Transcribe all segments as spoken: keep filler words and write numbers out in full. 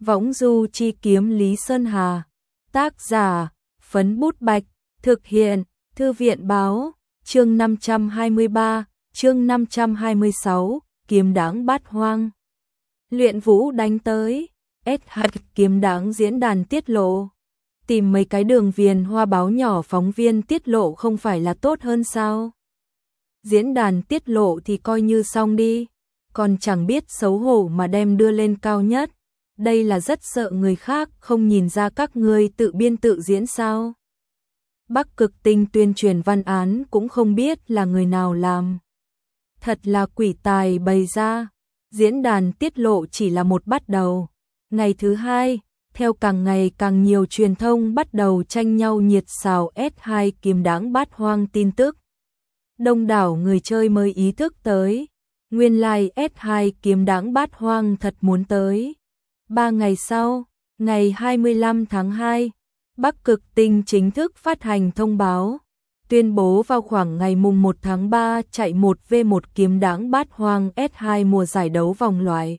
Võng du chi kiếm Lý Sơn Hà. Tác giả, Phấn Bút Bạch. Thực hiện, Thư viện Báo. Chương năm trăm hai mươi ba, chương năm trăm hai mươi sáu, kiếm đáng bát hoang. Luyện Vũ đánh tới. ét hát kiếm đáng diễn đàn tiết lộ. Tìm mấy cái đường viền hoa báo nhỏ phóng viên tiết lộ không phải là tốt hơn sao? Diễn đàn tiết lộ thì coi như xong đi, còn chẳng biết xấu hổ mà đem đưa lên cao nhất. Đây là rất sợ người khác không nhìn ra các ngươi tự biên tự diễn sao? Bắc Cực Tinh tuyên truyền văn án cũng không biết là người nào làm. Thật là quỷ tài bày ra. Diễn đàn tiết lộ chỉ là một bắt đầu. Ngày thứ hai, theo càng ngày càng nhiều truyền thông bắt đầu tranh nhau nhiệt xào ét hai kiếm đáng bát hoang tin tức. Đông đảo người chơi mới ý thức tới, nguyên lai ét hai kiếm đáng bát hoang thật muốn tới. Ba ngày sau, ngày hai mươi lăm tháng hai, Bắc Cực Tinh chính thức phát hành thông báo, tuyên bố vào khoảng ngày mùng một tháng ba chạy một vs một kiếm đáng bát hoang ét hai mùa giải đấu vòng loại.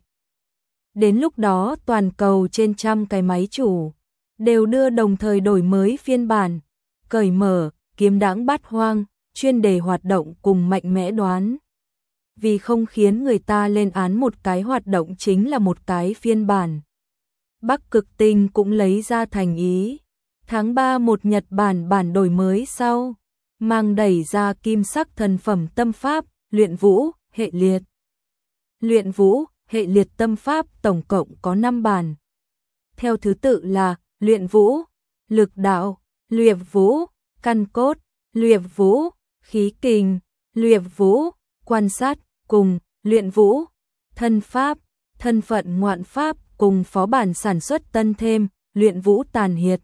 Đến lúc đó toàn cầu trên trăm cái máy chủ đều đưa đồng thời đổi mới phiên bản, cởi mở, kiếm đáng bát hoang, chuyên đề hoạt động cùng mạnh mẽ đoán. Vì không khiến người ta lên án một cái hoạt động chính là một cái phiên bản. Bắc Cực Tinh cũng lấy ra thành ý. Tháng ba một Nhật Bản bản đổi mới sau, mang đẩy ra kim sắc thần phẩm tâm pháp, luyện vũ, hệ liệt. Luyện vũ, hệ liệt tâm pháp tổng cộng có năm bản. Theo thứ tự là luyện vũ, lực đạo, luyện vũ, căn cốt, luyện vũ, khí kình, luyện vũ, quan sát, cùng luyện vũ, thân pháp, thân phận ngoạn pháp cùng phó bản sản xuất tân thêm, luyện vũ tàn hiệt.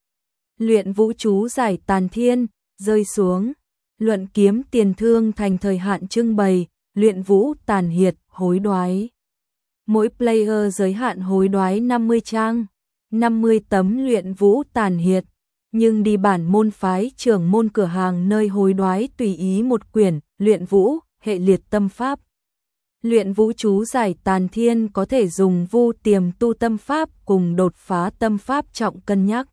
Luyện vũ chú giải tàn thiên, rơi xuống, luận kiếm tiền thương thành thời hạn trưng bày, luyện vũ tàn hiệt, hối đoái. Mỗi player giới hạn hối đoái năm mươi trang, năm mươi tấm luyện vũ tàn hiệt, nhưng đi bản môn phái trưởng môn cửa hàng nơi hối đoái tùy ý một quyển, luyện vũ, hệ liệt tâm pháp. Luyện vũ chú giải tàn thiên có thể dùng vu tiềm tu tâm pháp cùng đột phá tâm pháp trọng cân nhắc.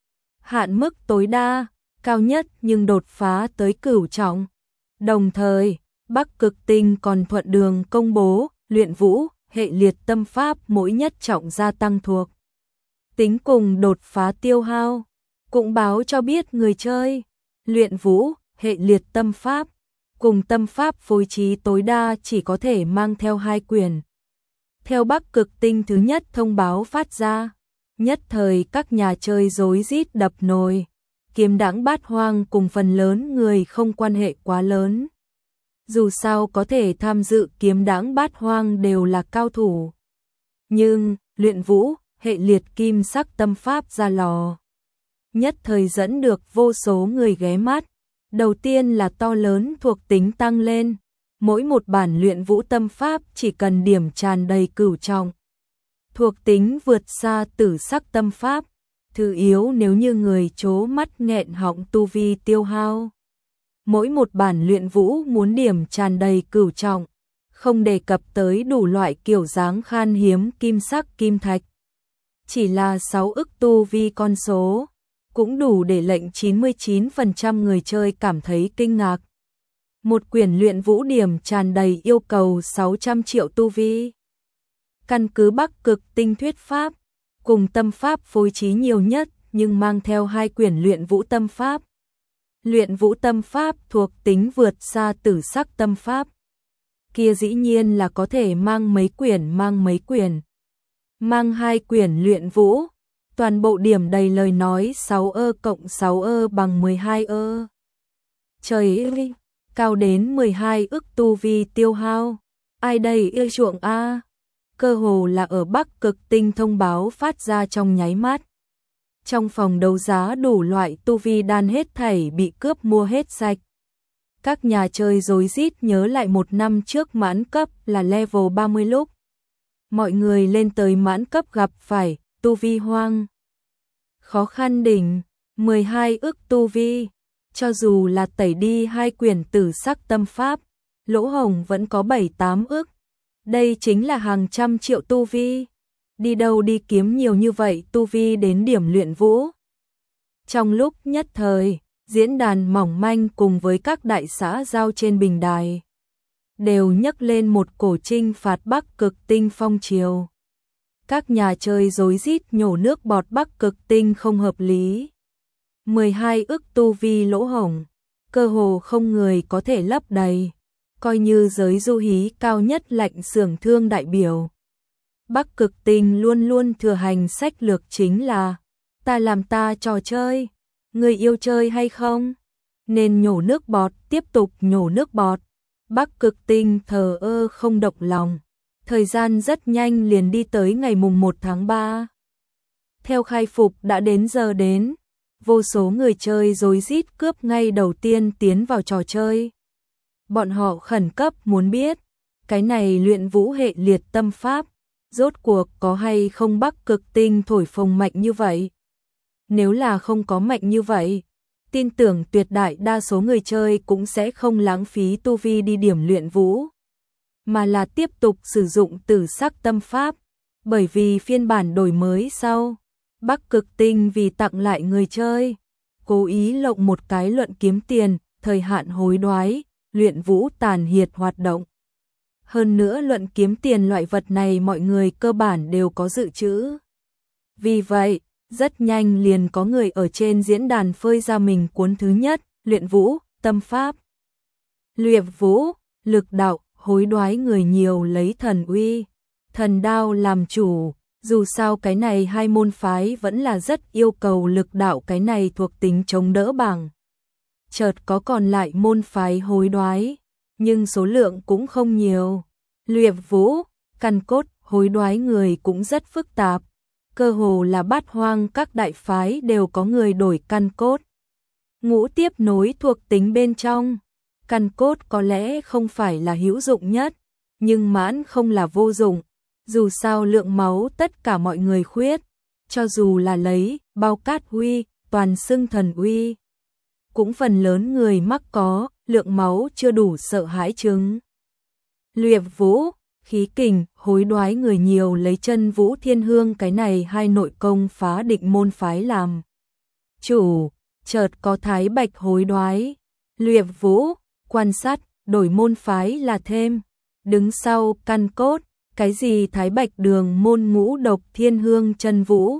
Hạn mức tối đa, cao nhất nhưng đột phá tới cửu trọng. Đồng thời, Bắc Cực Tinh còn thuận đường công bố, luyện vũ, hệ liệt tâm pháp mỗi nhất trọng gia tăng thuộc tính cùng đột phá tiêu hao. Cũng báo cho biết người chơi, luyện vũ, hệ liệt tâm pháp, cùng tâm pháp phối trí tối đa chỉ có thể mang theo hai quyển. Theo Bắc Cực Tinh thứ nhất thông báo phát ra, nhất thời các nhà chơi rối rít đập nồi. Kiếm đáng bát hoang cùng phần lớn người không quan hệ quá lớn. Dù sao có thể tham dự kiếm đáng bát hoang đều là cao thủ. Nhưng, luyện vũ, hệ liệt kim sắc tâm pháp ra lò. Nhất thời dẫn được vô số người ghé mắt. Đầu tiên là to lớn thuộc tính tăng lên. Mỗi một bản luyện vũ tâm pháp chỉ cần điểm tràn đầy cửu trọng. Thuộc tính vượt xa tử sắc tâm pháp. Thứ yếu nếu như người chố mắt nghẹn họng tu vi tiêu hao. Mỗi một bản luyện vũ muốn điểm tràn đầy cửu trọng, không đề cập tới đủ loại kiểu dáng khan hiếm kim sắc kim thạch. Chỉ là sáu ức tu vi con số, cũng đủ để lệnh chín mươi chín phần trăm người chơi cảm thấy kinh ngạc. Một quyển luyện vũ điểm tràn đầy yêu cầu sáu trăm triệu tu vi. Căn cứ Bắc Cực Tinh thuyết pháp, cùng tâm pháp phối trí nhiều nhất nhưng mang theo hai quyển luyện vũ tâm pháp. Luyện vũ tâm pháp thuộc tính vượt xa tử sắc tâm pháp. Kia dĩ nhiên là có thể mang mấy quyển mang mấy quyển. Mang hai quyển luyện vũ, toàn bộ điểm đầy lời nói sáu ơ cộng sáu ơ bằng mười hai ơ. Trời ơi, cao đến mười hai ức tu vi tiêu hao. Ai đây yêu chuộng a? Cơ hồ là ở Bắc Cực Tinh thông báo phát ra trong nháy mắt. Trong phòng đấu giá đủ loại tu vi đan hết thảy bị cướp mua hết sạch. Các nhà chơi rối rít nhớ lại một năm trước mãn cấp là level ba mươi lúc. Mọi người lên tới mãn cấp gặp phải tu vi hoang. Khó khăn đỉnh, mười hai ức tu vi. Cho dù là tẩy đi hai quyển tử sắc tâm pháp, lỗ hổng vẫn có bảy tám ức. Đây chính là hàng trăm triệu tu vi. đi đâu đi kiếm nhiều như vậy tu vi đến điểm luyện vũ. Trong lúc nhất thời, diễn đàn mỏng manh cùng với các đại xã giao trên bình đài đều nhấc lên một cổ trinh phạt Bắc Cực Tinh phong triều. Các nhà chơi rối rít nhổ nước bọt Bắc Cực Tinh không hợp lý. mười hai ức tu vi lỗ hổng, cơ hồ không người có thể lấp đầy, coi như giới du hí cao nhất lạnh xưởng thương đại biểu. Bắc Cực Tinh luôn luôn thừa hành sách lược chính là ta làm ta trò chơi, người yêu chơi hay không? Nên nhổ nước bọt, tiếp tục nhổ nước bọt. Bắc Cực Tinh thờ ơ không động lòng. Thời gian rất nhanh liền đi tới ngày mùng một tháng ba. Theo khai phục đã đến giờ đến, vô số người chơi rối rít cướp ngay đầu tiên tiến vào trò chơi. Bọn họ khẩn cấp muốn biết, cái này luyện vũ hệ liệt tâm pháp, rốt cuộc có hay không Bắc Cực Tinh thổi phồng mạnh như vậy? Nếu là không có mạnh như vậy, tin tưởng tuyệt đại đa số người chơi cũng sẽ không lãng phí tu vi đi điểm luyện vũ, mà là tiếp tục sử dụng tử sắc tâm pháp, bởi vì phiên bản đổi mới sau, Bắc Cực Tinh vì tặng lại người chơi, cố ý lộng một cái luận kiếm tiền, thời hạn hối đoái, luyện vũ tàn hiệt hoạt động. Hơn nữa luận kiếm tiền loại vật này mọi người cơ bản đều có dự trữ. Vì vậy, rất nhanh liền có người ở trên diễn đàn phơi ra mình cuốn thứ nhất, luyện vũ, tâm pháp. Luyện vũ, lực đạo, hối đoái người nhiều lấy thần uy, thần đao làm chủ, dù sao cái này hai môn phái vẫn là rất yêu cầu lực đạo, cái này thuộc tính chống đỡ bằng. Chợt có còn lại môn phái hối đoái, nhưng số lượng cũng không nhiều. Luyện vũ, căn cốt, hối đoái người cũng rất phức tạp, cơ hồ là bát hoang các đại phái đều có người đổi căn cốt. Ngũ tiếp nối thuộc tính bên trong, căn cốt có lẽ không phải là hữu dụng nhất, nhưng mãn không là vô dụng, dù sao lượng máu tất cả mọi người khuyết, cho dù là lấy bao cát uy, toàn xưng thần uy, cũng phần lớn người mắc có, lượng máu chưa đủ sợ hãi chứng. Luyện vũ, khí kình, hối đoái người nhiều lấy chân vũ thiên hương, cái này hai nội công phá định môn phái làm chủ, chợt có thái bạch hối đoái. Luyện vũ, quan sát, đổi môn phái là thêm, đứng sau căn cốt, cái gì thái bạch đường môn ngũ độc thiên hương chân vũ,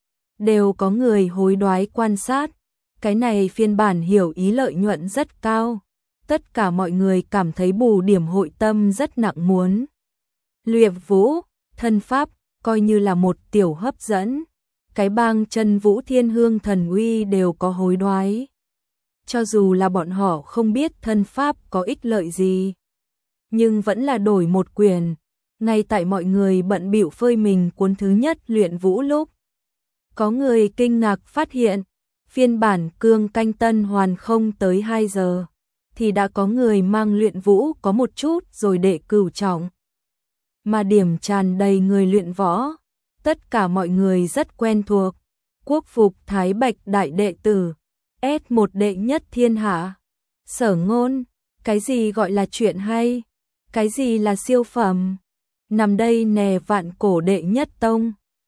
đều có người hối đoái quan sát, cái này phiên bản hiểu ý lợi nhuận rất cao, tất cả mọi người cảm thấy bù điểm hội tâm rất nặng muốn. Luyện vũ, thân pháp, coi như là một tiểu hấp dẫn, cái bang chân vũ thiên hương thần uy đều có hối đoái. Cho dù là bọn họ không biết thân pháp có ích lợi gì, nhưng vẫn là đổi một quyền. Ngay tại mọi người bận bịu phơi mình cuốn thứ nhất luyện vũ lúc, có người kinh ngạc phát hiện, phiên bản cương canh tân hoàn không tới hai giờ, thì đã có người mang luyện vũ có một chút rồi đệ cửu trọng. Mà điểm tràn đầy người luyện võ, tất cả mọi người rất quen thuộc, quốc phục thái bạch đại đệ tử, S một đệ nhất thiên hạ, Sở Ngôn, cái gì gọi là chuyện hay, cái gì là siêu phẩm, nằm đây nè vạn cổ đệ nhất tông.